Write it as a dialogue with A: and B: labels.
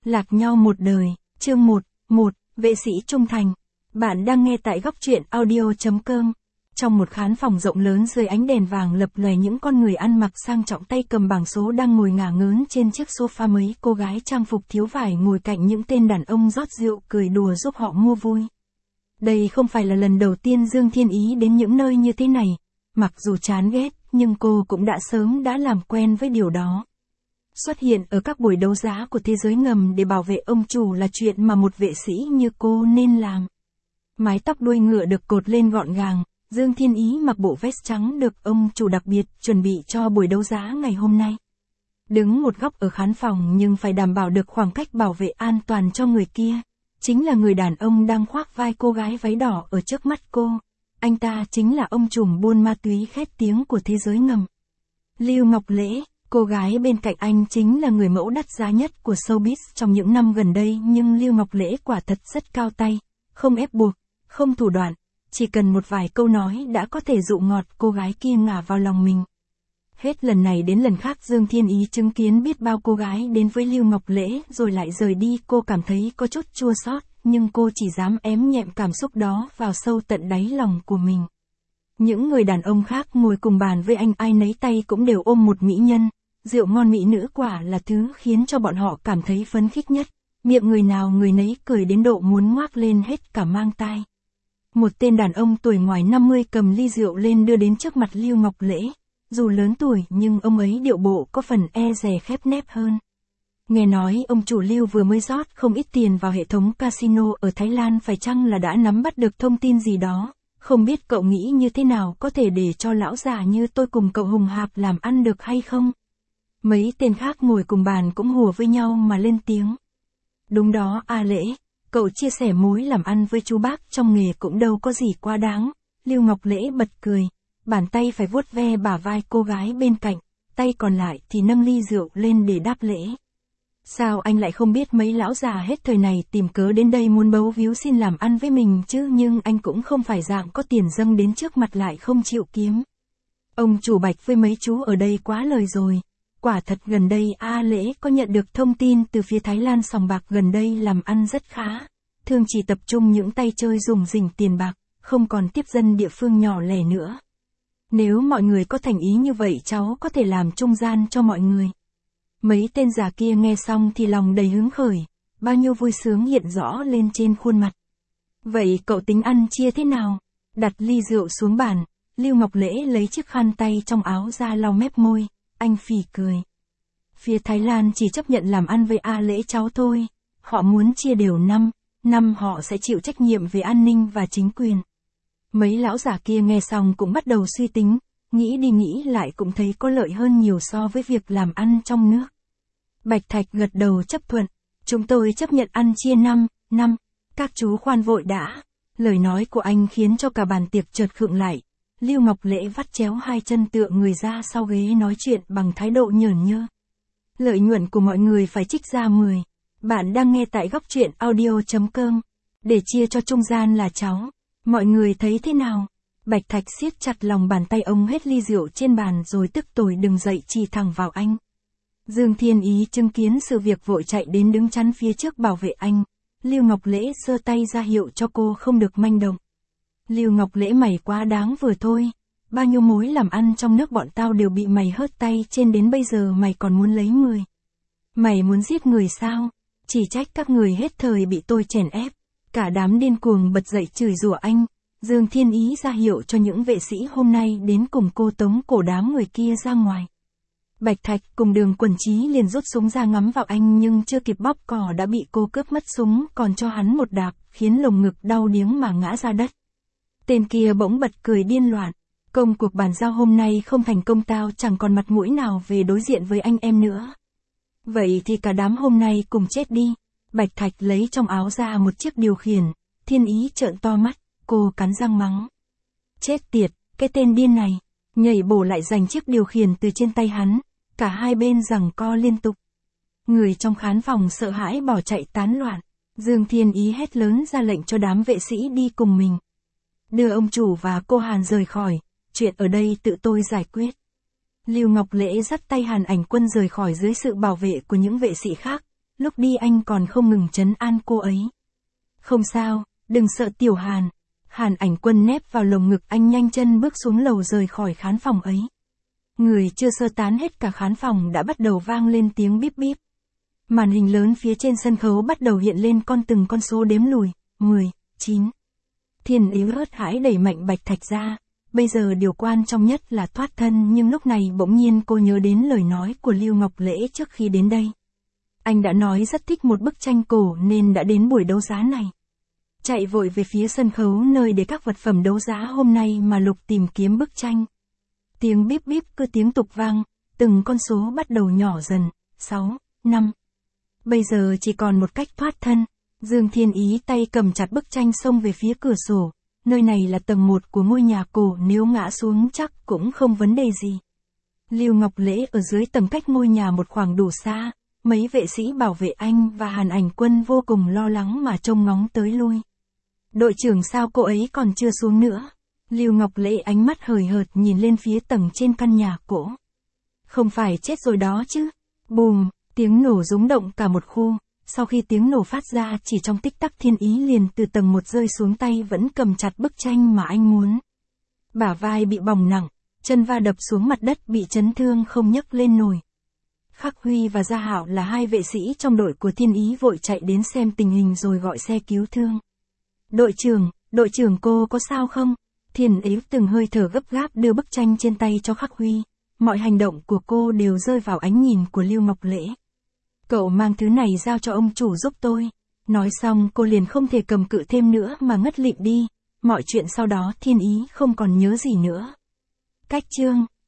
A: Lạc nhau một đời, chương 1, vệ sĩ trung thành. Bạn đang nghe tại góc truyện audio.com. Trong một khán phòng rộng lớn dưới ánh đèn vàng lập lòe những con người ăn mặc sang trọng tay cầm bảng số đang ngồi ngả ngớn trên chiếc sofa, mấy cô gái trang phục thiếu vải ngồi cạnh những tên đàn ông rót rượu cười đùa giúp họ mua vui. Đây không phải là lần đầu tiên Dương Thiên Ý đến những nơi như thế này, mặc dù chán ghét, nhưng cô cũng đã sớm làm quen với điều đó. Xuất hiện ở các buổi đấu giá của thế giới ngầm để bảo vệ ông chủ là chuyện mà một vệ sĩ như cô nên làm. Mái tóc đuôi ngựa được cột lên gọn gàng, Dương Thiên Ý mặc bộ vest trắng được ông chủ đặc biệt chuẩn bị cho buổi đấu giá ngày hôm nay. Đứng một góc ở khán phòng nhưng phải đảm bảo được khoảng cách bảo vệ an toàn cho người kia. Chính là người đàn ông đang khoác vai cô gái váy đỏ ở trước mắt cô. Anh ta chính là ông trùm buôn ma túy khét tiếng của thế giới ngầm. Lưu Ngọc Lễ. Cô gái bên cạnh anh chính là người mẫu đắt giá nhất của showbiz trong những năm gần đây, nhưng Lưu Ngọc Lễ quả thật rất cao tay, không ép buộc, không thủ đoạn, chỉ cần một vài câu nói đã có thể dụ ngọt cô gái kia ngả vào lòng mình. Hết lần này đến lần khác Dương Thiên Ý chứng kiến biết bao cô gái đến với Lưu Ngọc Lễ rồi lại rời đi, cô cảm thấy có chút chua xót, nhưng cô chỉ dám ém nhẹm cảm xúc đó vào sâu tận đáy lòng của mình. Những người đàn ông khác ngồi cùng bàn với anh ai nấy tay cũng đều ôm một mỹ nhân. Rượu ngon mỹ nữ quả là thứ khiến cho bọn họ cảm thấy phấn khích nhất, miệng người nào người nấy cười đến độ muốn ngoác lên hết cả mang tai. Một tên đàn ông tuổi ngoài 50 cầm ly rượu lên đưa đến trước mặt Lưu Ngọc Lễ, dù lớn tuổi nhưng ông ấy điệu bộ có phần e dè khép nép hơn. Nghe nói ông chủ Lưu vừa mới rót không ít tiền vào hệ thống casino ở Thái Lan, phải chăng là đã nắm bắt được thông tin gì đó, không biết cậu nghĩ như thế nào, có thể để cho lão già như tôi cùng cậu hùng hạp làm ăn được hay không? Mấy tên khác ngồi cùng bàn cũng hùa với nhau mà lên tiếng. Đúng đó A Lễ, cậu chia sẻ mối làm ăn với chú bác trong nghề cũng đâu có gì quá đáng. Lưu Ngọc Lễ bật cười, bàn tay phải vuốt ve bả vai cô gái bên cạnh, tay còn lại thì nâng ly rượu lên để đáp lễ. Sao anh lại không biết mấy lão già hết thời này tìm cớ đến đây muốn bấu víu xin làm ăn với mình chứ, nhưng anh cũng không phải dạng có tiền dâng đến trước mặt lại không chịu kiếm. Ông chủ Bạch với mấy chú ở đây quá lời rồi. Quả thật gần đây A Lễ có nhận được thông tin từ phía Thái Lan, sòng bạc gần đây làm ăn rất khá, thường chỉ tập trung những tay chơi rủng rỉnh tiền bạc, không còn tiếp dân địa phương nhỏ lẻ nữa. Nếu mọi người có thành ý như vậy cháu có thể làm trung gian cho mọi người. Mấy tên già kia nghe xong thì lòng đầy hứng khởi, bao nhiêu vui sướng hiện rõ lên trên khuôn mặt. Vậy cậu tính ăn chia thế nào? Đặt ly rượu xuống bàn, Lưu Ngọc Lễ lấy chiếc khăn tay trong áo ra lau mép môi. Anh phì cười. Phía Thái Lan chỉ chấp nhận làm ăn với A Lễ cháu thôi. Họ muốn chia đều năm họ sẽ chịu trách nhiệm về an ninh và chính quyền. Mấy lão già kia nghe xong cũng bắt đầu suy tính, nghĩ đi nghĩ lại cũng thấy có lợi hơn nhiều so với việc làm ăn trong nước. Bạch Thạch gật đầu chấp thuận. Chúng tôi chấp nhận ăn chia 5. Các chú khoan vội đã. Lời nói của anh khiến cho cả bàn tiệc chợt khựng lại. Lưu Ngọc Lễ vắt chéo hai chân tựa người ra sau ghế nói chuyện bằng thái độ nhởn nhơ. Lợi nhuận của mọi người phải trích ra 10. Bạn đang nghe tại góc truyện audio.com. Để chia cho trung gian là cháu. Mọi người thấy thế nào? Bạch Thạch siết chặt lòng bàn tay ông, hết ly rượu trên bàn rồi tức tồi đứng dậy chỉ thẳng vào anh. Dương Thiên Ý chứng kiến sự việc vội chạy đến đứng chắn phía trước bảo vệ anh. Lưu Ngọc Lễ giơ tay ra hiệu cho cô không được manh động. Lưu Ngọc Lễ, mày quá đáng vừa thôi. Bao nhiêu mối làm ăn trong nước bọn tao đều bị mày hớt tay trên, đến bây giờ mày còn muốn lấy 10. Mày muốn giết người sao? Chỉ trách các người hết thời bị tôi chèn ép. Cả đám điên cuồng bật dậy chửi rủa anh. Dương Thiên Ý ra hiệu cho những vệ sĩ hôm nay đến cùng cô tống cổ đám người kia ra ngoài. Bạch Thạch cùng Đường Quần Chí liền rút súng ra ngắm vào anh, nhưng chưa kịp bóp cò đã bị cô cướp mất súng, còn cho hắn một đạp, khiến lồng ngực đau điếng mà ngã ra đất. Tên kia bỗng bật cười điên loạn. Công cuộc bàn giao hôm nay không thành công, tao chẳng còn mặt mũi nào về đối diện với anh em nữa. Vậy thì cả đám hôm nay cùng chết đi. Bạch Thạch lấy trong áo ra một chiếc điều khiển. Thiên Ý trợn to mắt, cô cắn răng mắng. Chết tiệt, cái tên điên này. Nhảy bổ lại giành chiếc điều khiển từ trên tay hắn. Cả hai bên giằng co liên tục. Người trong khán phòng sợ hãi bỏ chạy tán loạn. Dương Thiên Ý hét lớn ra lệnh cho đám vệ sĩ đi cùng mình. Đưa ông chủ và cô Hàn rời khỏi, chuyện ở đây tự tôi giải quyết. Lưu Ngọc Lễ dắt tay Hàn Ảnh Quân rời khỏi dưới sự bảo vệ của những vệ sĩ khác. lúc đi anh còn không ngừng trấn an cô ấy. Không sao, đừng sợ Tiểu Hàn. Hàn Ảnh Quân nép vào lồng ngực anh nhanh chân bước xuống lầu rời khỏi khán phòng ấy. Người chưa sơ tán hết cả khán phòng đã bắt đầu vang lên tiếng bíp bíp. Màn hình lớn phía trên sân khấu bắt đầu hiện lên từng con số đếm lùi, 10, 9. Thiên Ý hớt hãi đẩy Mạnh Bạch Thạch ra. Bây giờ điều quan trọng nhất là thoát thân, nhưng lúc này bỗng nhiên cô nhớ đến lời nói của Lưu Ngọc Lễ trước khi đến đây. Anh đã nói rất thích một bức tranh cổ nên đã đến buổi đấu giá này. Chạy vội về phía sân khấu nơi để các vật phẩm đấu giá hôm nay mà Lục tìm kiếm bức tranh. Tiếng bíp bíp cứ tiếng tục vang, từng con số bắt đầu nhỏ dần, 6, 5. Bây giờ chỉ còn một cách thoát thân. Dương Thiên Ý tay cầm chặt bức tranh xông về phía cửa sổ. Nơi này là tầng 1 của ngôi nhà cổ, nếu ngã xuống chắc cũng không vấn đề gì. Lưu Ngọc Lễ ở dưới tầng cách ngôi nhà một khoảng đủ xa. Mấy vệ sĩ bảo vệ anh và Hàn Ảnh Quân vô cùng lo lắng mà trông ngóng tới lui. Đội trưởng sao cô ấy còn chưa xuống nữa? Lưu Ngọc Lễ ánh mắt hời hợt nhìn lên phía tầng trên căn nhà cổ. Không phải chết rồi đó chứ? Bùm, tiếng nổ rung động cả một khu. Sau khi tiếng nổ phát ra chỉ trong tích tắc, Thiên Ý liền từ tầng 1 rơi xuống, tay vẫn cầm chặt bức tranh mà anh muốn. Bả vai bị bỏng nặng, chân va đập xuống mặt đất bị chấn thương không nhấc lên nổi. Khắc Huy và Gia Hạo là hai vệ sĩ trong đội của Thiên Ý vội chạy đến xem tình hình rồi gọi xe cứu thương. Đội trưởng cô có sao không? Thiên Ý từng hơi thở gấp gáp đưa bức tranh trên tay cho Khắc Huy. Mọi hành động của cô đều rơi vào ánh nhìn của Lưu Ngọc Lễ. Cậu mang thứ này giao cho ông chủ giúp tôi. Nói xong cô liền không thể cầm cự thêm nữa mà ngất lịm đi. Mọi chuyện sau đó Thiên Ý không còn nhớ gì nữa. Cách chương